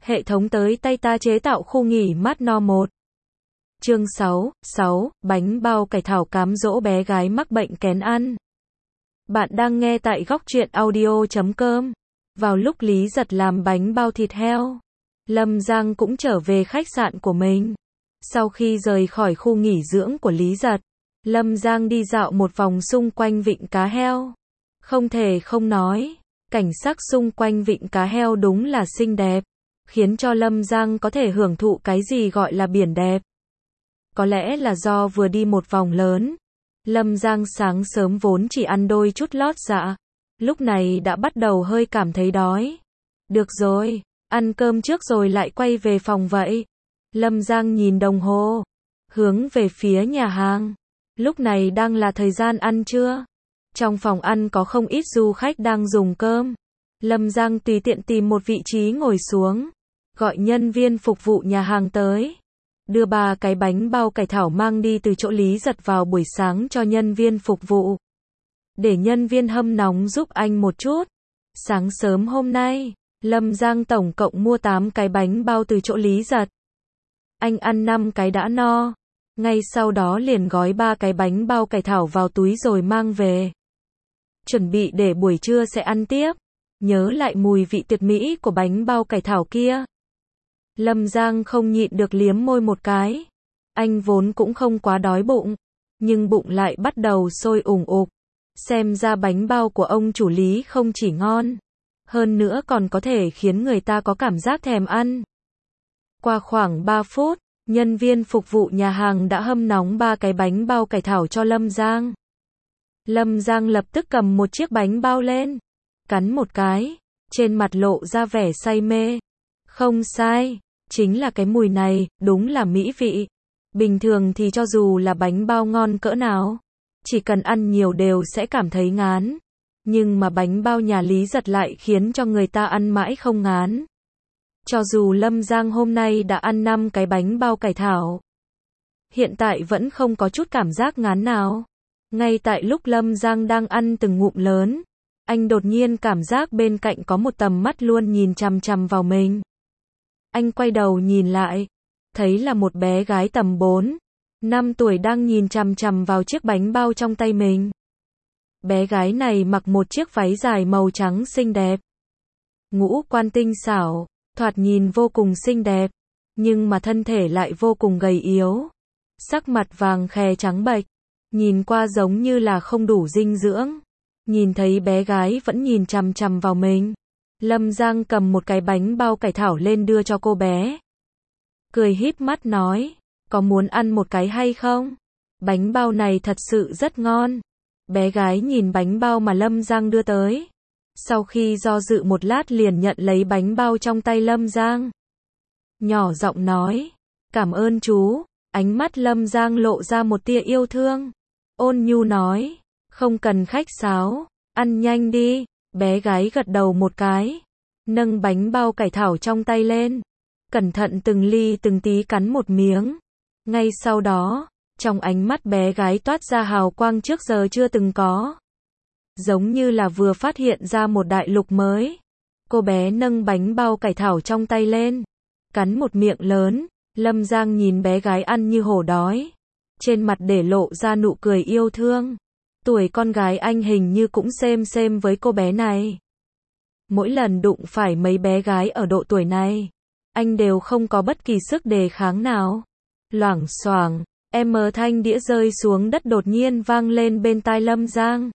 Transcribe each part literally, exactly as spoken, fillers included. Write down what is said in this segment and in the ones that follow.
Hệ thống tới tay ta chế tạo khu nghỉ mát no một. Chương sáu, sáu, bánh bao cải thảo cám dỗ bé gái mắc bệnh kén ăn. Bạn đang nghe tại góc truyện audio chấm com. Vào lúc Lý Giật làm bánh bao thịt heo, Lâm Giang cũng trở về khách sạn của mình. Sau khi rời khỏi khu nghỉ dưỡng của Lý Giật, Lâm Giang đi dạo một vòng xung quanh vịnh cá heo. Không thể không nói, cảnh sắc xung quanh vịnh cá heo đúng là xinh đẹp, khiến cho Lâm Giang có thể hưởng thụ cái gì gọi là biển đẹp. Có lẽ là do vừa đi một vòng lớn, Lâm Giang sáng sớm vốn chỉ ăn đôi chút lót dạ, lúc này đã bắt đầu hơi cảm thấy đói. Được rồi, ăn cơm trước rồi lại quay về phòng vậy. Lâm Giang nhìn đồng hồ, hướng về phía nhà hàng. Lúc này đang là thời gian ăn trưa. Trong phòng ăn có không ít du khách đang dùng cơm. Lâm Giang tùy tiện tìm một vị trí ngồi xuống, gọi nhân viên phục vụ nhà hàng tới, đưa ba cái bánh bao cải thảo mang đi từ chỗ Lý Giật vào buổi sáng cho nhân viên phục vụ, để nhân viên hâm nóng giúp anh một chút. Sáng sớm hôm nay, Lâm Giang tổng cộng mua tám cái bánh bao từ chỗ Lý Giật. Anh ăn năm cái đã no, ngay sau đó liền gói ba cái bánh bao cải thảo vào túi rồi mang về, chuẩn bị để buổi trưa sẽ ăn tiếp. Nhớ lại mùi vị tuyệt mỹ của bánh bao cải thảo kia, Lâm Giang không nhịn được liếm môi một cái. Anh vốn cũng không quá đói bụng, nhưng bụng lại bắt đầu sôi ủng ục. Xem ra bánh bao của ông chủ Lý không chỉ ngon, hơn nữa còn có thể khiến người ta có cảm giác thèm ăn. Qua khoảng ba phút, nhân viên phục vụ nhà hàng đã hâm nóng ba cái bánh bao cải thảo cho Lâm Giang. Lâm Giang lập tức cầm một chiếc bánh bao lên, cắn một cái, trên mặt lộ ra vẻ say mê. Không sai, chính là cái mùi này, đúng là mỹ vị. Bình thường thì cho dù là bánh bao ngon cỡ nào, chỉ cần ăn nhiều đều sẽ cảm thấy ngán. Nhưng mà bánh bao nhà Lý Giật lại khiến cho người ta ăn mãi không ngán. Cho dù Lâm Giang hôm nay đã ăn năm cái bánh bao cải thảo, hiện tại vẫn không có chút cảm giác ngán nào. Ngay tại lúc Lâm Giang đang ăn từng ngụm lớn, anh đột nhiên cảm giác bên cạnh có một tầm mắt luôn nhìn chằm chằm vào mình. Anh quay đầu nhìn lại, thấy là một bé gái tầm bốn, năm tuổi đang nhìn chằm chằm vào chiếc bánh bao trong tay mình. Bé gái này mặc một chiếc váy dài màu trắng xinh đẹp, ngũ quan tinh xảo, thoạt nhìn vô cùng xinh đẹp, nhưng mà thân thể lại vô cùng gầy yếu. Sắc mặt vàng khè trắng bệch, nhìn qua giống như là không đủ dinh dưỡng. Nhìn thấy bé gái vẫn nhìn chằm chằm vào mình, Lâm Giang cầm một cái bánh bao cải thảo lên đưa cho cô bé. Cười híp mắt nói, có muốn ăn một cái hay không? Bánh bao này thật sự rất ngon. Bé gái nhìn bánh bao mà Lâm Giang đưa tới. Sau khi do dự một lát liền nhận lấy bánh bao trong tay Lâm Giang. Nhỏ giọng nói, cảm ơn chú. Ánh mắt Lâm Giang lộ ra một tia yêu thương. Ôn nhu nói, không cần khách sáo, ăn nhanh đi. Bé gái gật đầu một cái, nâng bánh bao cải thảo trong tay lên, cẩn thận từng ly từng tí cắn một miếng. Ngay sau đó, trong ánh mắt bé gái toát ra hào quang trước giờ chưa từng có, giống như là vừa phát hiện ra một đại lục mới. Cô bé nâng bánh bao cải thảo trong tay lên, cắn một miệng lớn. Lâm Giang nhìn bé gái ăn như hổ đói, trên mặt để lộ ra nụ cười yêu thương. Tuổi con gái anh hình như cũng xem xem với cô bé này. Mỗi lần đụng phải mấy bé gái ở độ tuổi này, anh đều không có bất kỳ sức đề kháng nào. Loảng xoảng, em thanh đĩa rơi xuống đất đột nhiên vang lên bên tai Lâm Giang.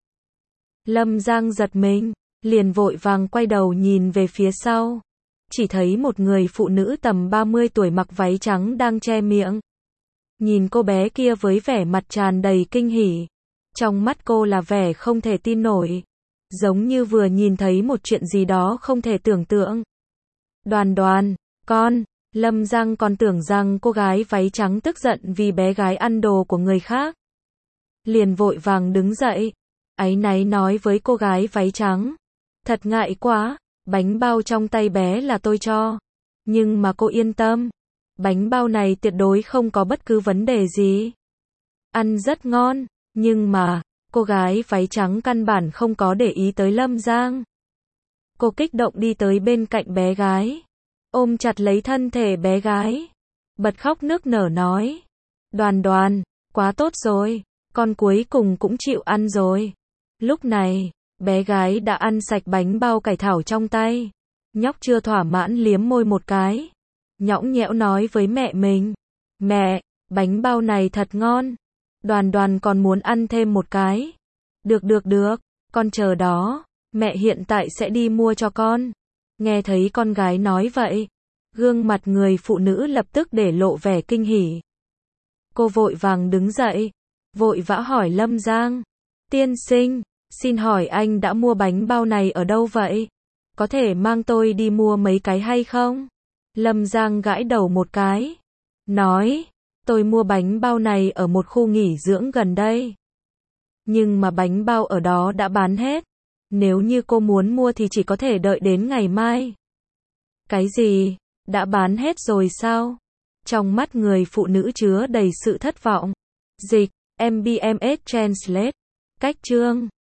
Lâm Giang giật mình, liền vội vàng quay đầu nhìn về phía sau. Chỉ thấy một người phụ nữ tầm ba mươi tuổi mặc váy trắng đang che miệng. Nhìn cô bé kia với vẻ mặt tràn đầy kinh hỉ. Trong mắt cô là vẻ không thể tin nổi, giống như vừa nhìn thấy một chuyện gì đó không thể tưởng tượng. Đoàn Đoàn, con, Lâm Giang còn tưởng rằng cô gái váy trắng tức giận vì bé gái ăn đồ của người khác. Liền vội vàng đứng dậy, áy náy nói với cô gái váy trắng. Thật ngại quá, bánh bao trong tay bé là tôi cho. Nhưng mà cô yên tâm, bánh bao này tuyệt đối không có bất cứ vấn đề gì. Ăn rất ngon. Nhưng mà, cô gái váy trắng căn bản không có để ý tới Lâm Giang. Cô kích động đi tới bên cạnh bé gái, ôm chặt lấy thân thể bé gái, bật khóc nức nở nói. Đoàn Đoàn, quá tốt rồi, con cuối cùng cũng chịu ăn rồi. Lúc này, bé gái đã ăn sạch bánh bao cải thảo trong tay. Nhóc chưa thỏa mãn liếm môi một cái. Nhõng nhẽo nói với mẹ mình. Mẹ, bánh bao này thật ngon. Đoàn Đoàn còn muốn ăn thêm một cái. Được được được, con chờ đó. Mẹ hiện tại sẽ đi mua cho con. Nghe thấy con gái nói vậy, gương mặt người phụ nữ lập tức để lộ vẻ kinh hỉ. Cô vội vàng đứng dậy, vội vã hỏi Lâm Giang. Tiên sinh, xin hỏi anh đã mua bánh bao này ở đâu vậy? Có thể mang tôi đi mua mấy cái hay không? Lâm Giang gãi đầu một cái, nói, tôi mua bánh bao này ở một khu nghỉ dưỡng gần đây. Nhưng mà bánh bao ở đó đã bán hết. Nếu như cô muốn mua thì chỉ có thể đợi đến ngày mai. Cái gì? Đã bán hết rồi sao? Trong mắt người phụ nữ chứa đầy sự thất vọng. Dịch, em bê em ét Translate. Cách chương